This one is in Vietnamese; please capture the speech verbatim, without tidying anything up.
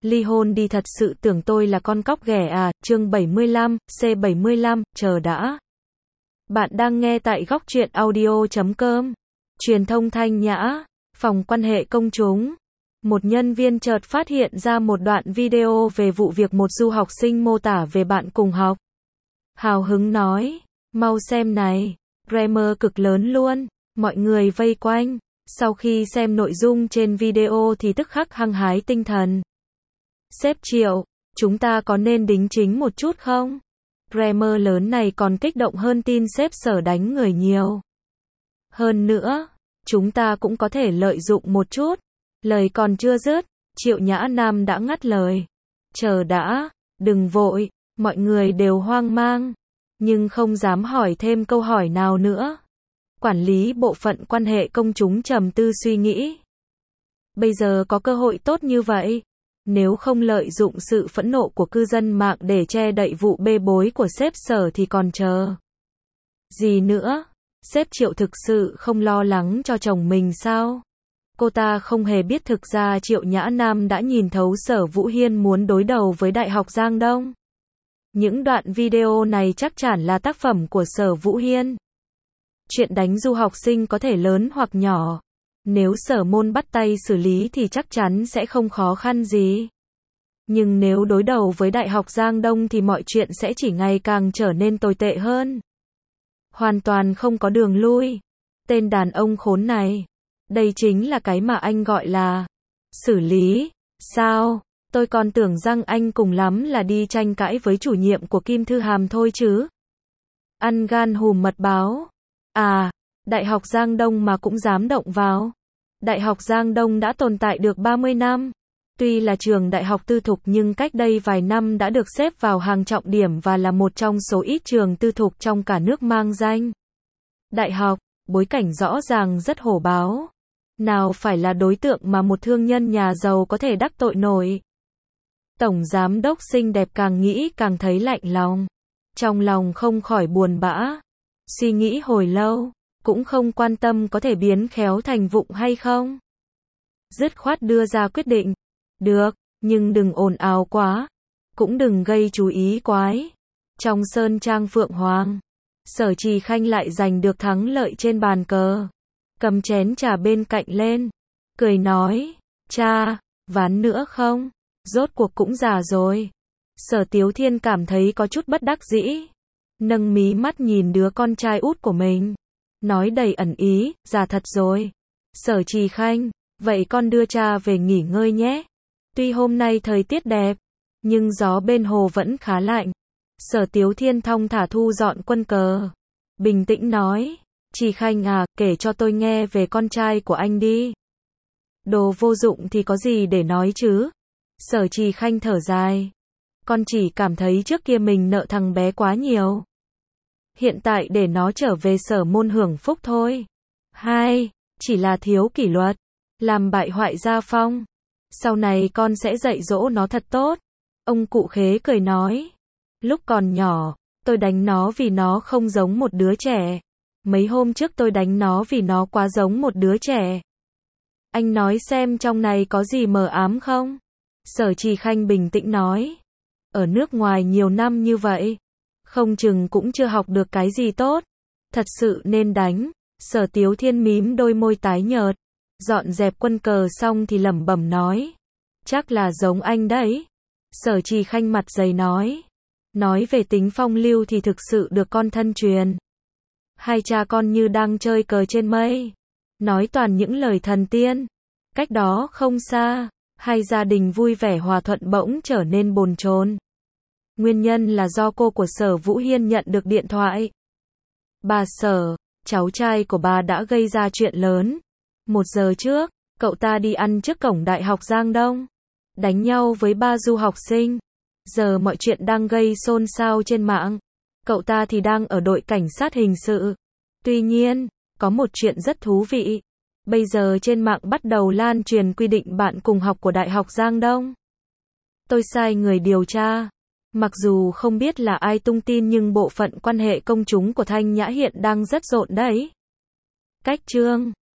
ly hôn đi thật sự tưởng tôi là con cóc ghẻ à, chương bảy mươi lăm, C bảy mươi lăm, chờ đã. Bạn đang nghe tại góc truyện audio chấm com. Truyền thông Thanh Nhã, phòng quan hệ công chúng. Một nhân viên chợt phát hiện ra một đoạn video về vụ việc một du học sinh mô tả về bạn cùng học. Hào hứng nói, mau xem này, grammar cực lớn luôn, mọi người vây quanh. Sau khi xem nội dung trên video thì tức khắc hăng hái tinh thần. Sếp Triệu, chúng ta có nên đính chính một chút không? Grammar lớn này còn kích động hơn tin sếp Sở đánh người nhiều. Hơn nữa, chúng ta cũng có thể lợi dụng một chút. Lời còn chưa dứt, Triệu Nhã Nam đã ngắt lời. Chờ đã, đừng vội, mọi người đều hoang mang, nhưng không dám hỏi thêm câu hỏi nào nữa. Quản lý bộ phận quan hệ công chúng trầm tư suy nghĩ. Bây giờ có cơ hội tốt như vậy, nếu không lợi dụng sự phẫn nộ của cư dân mạng để che đậy vụ bê bối của sếp Sở thì còn chờ gì nữa? Sếp Triệu thực sự không lo lắng cho chồng mình sao? Cô ta không hề biết thực ra Triệu Nhã Nam đã nhìn thấu Sở Vũ Hiên muốn đối đầu với Đại học Giang Đông. Những đoạn video này chắc chắn là tác phẩm của Sở Vũ Hiên. Chuyện đánh du học sinh có thể lớn hoặc nhỏ. Nếu Sở Môn bắt tay xử lý thì chắc chắn sẽ không khó khăn gì. Nhưng nếu đối đầu với Đại học Giang Đông thì mọi chuyện sẽ chỉ ngày càng trở nên tồi tệ hơn. Hoàn toàn không có đường lui. Tên đàn ông khốn này. Đây chính là cái mà anh gọi là xử lý. Sao? Tôi còn tưởng rằng anh cùng lắm là đi tranh cãi với chủ nhiệm của Kim Thư Hàm thôi chứ. Ăn gan hùm mật báo. À, Đại học Giang Đông mà cũng dám động vào. Đại học Giang Đông đã tồn tại được ba mươi năm. Tuy là trường đại học tư thục nhưng cách đây vài năm đã được xếp vào hàng trọng điểm và là một trong số ít trường tư thục trong cả nước mang danh đại học, bối cảnh rõ ràng rất hổ báo. Nào phải là đối tượng mà một thương nhân nhà giàu có thể đắc tội nổi. Tổng giám đốc xinh đẹp càng nghĩ càng thấy lạnh lòng. Trong lòng không khỏi buồn bã. Suy nghĩ hồi lâu, cũng không quan tâm có thể biến khéo thành vụng hay không. Dứt khoát đưa ra quyết định. Được, nhưng đừng ồn ào quá. Cũng đừng gây chú ý quái. Trong sơn trang Phượng Hoàng, Sở Trì Khanh lại giành được thắng lợi trên bàn cờ. Cầm chén trà bên cạnh lên. Cười nói, cha, ván nữa không? Rốt cuộc cũng già rồi. Sở Tiếu Thiên cảm thấy có chút bất đắc dĩ. Nâng mí mắt nhìn đứa con trai út của mình. Nói đầy ẩn ý, già thật rồi. Sở Trì Khanh, vậy con đưa cha về nghỉ ngơi nhé. Tuy hôm nay thời tiết đẹp, nhưng gió bên hồ vẫn khá lạnh. Sở Tiếu Thiên thong thả thu dọn quân cờ. Bình tĩnh nói, Trì Khanh à, kể cho tôi nghe về con trai của anh đi. Đồ vô dụng thì có gì để nói chứ? Sở Trì Khanh thở dài. Con chỉ cảm thấy trước kia mình nợ thằng bé quá nhiều. Hiện tại để nó trở về Sở Môn hưởng phúc thôi. Hai, chỉ là thiếu kỷ luật, làm bại hoại gia phong. Sau này con sẽ dạy dỗ nó thật tốt. Ông cụ Khế cười nói. Lúc còn nhỏ, tôi đánh nó vì nó không giống một đứa trẻ. Mấy hôm trước tôi đánh nó vì nó quá giống một đứa trẻ. Anh nói xem trong này có gì mờ ám không? Sở Trì Khanh bình tĩnh nói. Ở nước ngoài nhiều năm như vậy, không chừng cũng chưa học được cái gì tốt. Thật sự nên đánh. Sở Tiếu Thiên mím đôi môi tái nhợt. Dọn dẹp quân cờ xong thì lẩm bẩm nói. Chắc là giống anh đấy. Sở Trì Khanh mặt dày nói. Nói về tính phong lưu thì thực sự được con thân truyền. Hai cha con như đang chơi cờ trên mây. Nói toàn những lời thần tiên. Cách đó không xa, hai gia đình vui vẻ hòa thuận bỗng trở nên bồn chồn. Nguyên nhân là do cô của Sở Vũ Hiên nhận được điện thoại. Bà Sở, cháu trai của bà đã gây ra chuyện lớn. Một giờ trước, cậu ta đi ăn trước cổng Đại học Giang Đông. Đánh nhau với ba du học sinh. Giờ mọi chuyện đang gây xôn xao trên mạng. Cậu ta thì đang ở đội cảnh sát hình sự. Tuy nhiên, có một chuyện rất thú vị. Bây giờ trên mạng bắt đầu lan truyền quy định bạn cùng học của Đại học Giang Đông. Tôi sai người điều tra. Mặc dù không biết là ai tung tin nhưng bộ phận quan hệ công chúng của Thanh Nhã hiện đang rất rộn đấy. Cách chương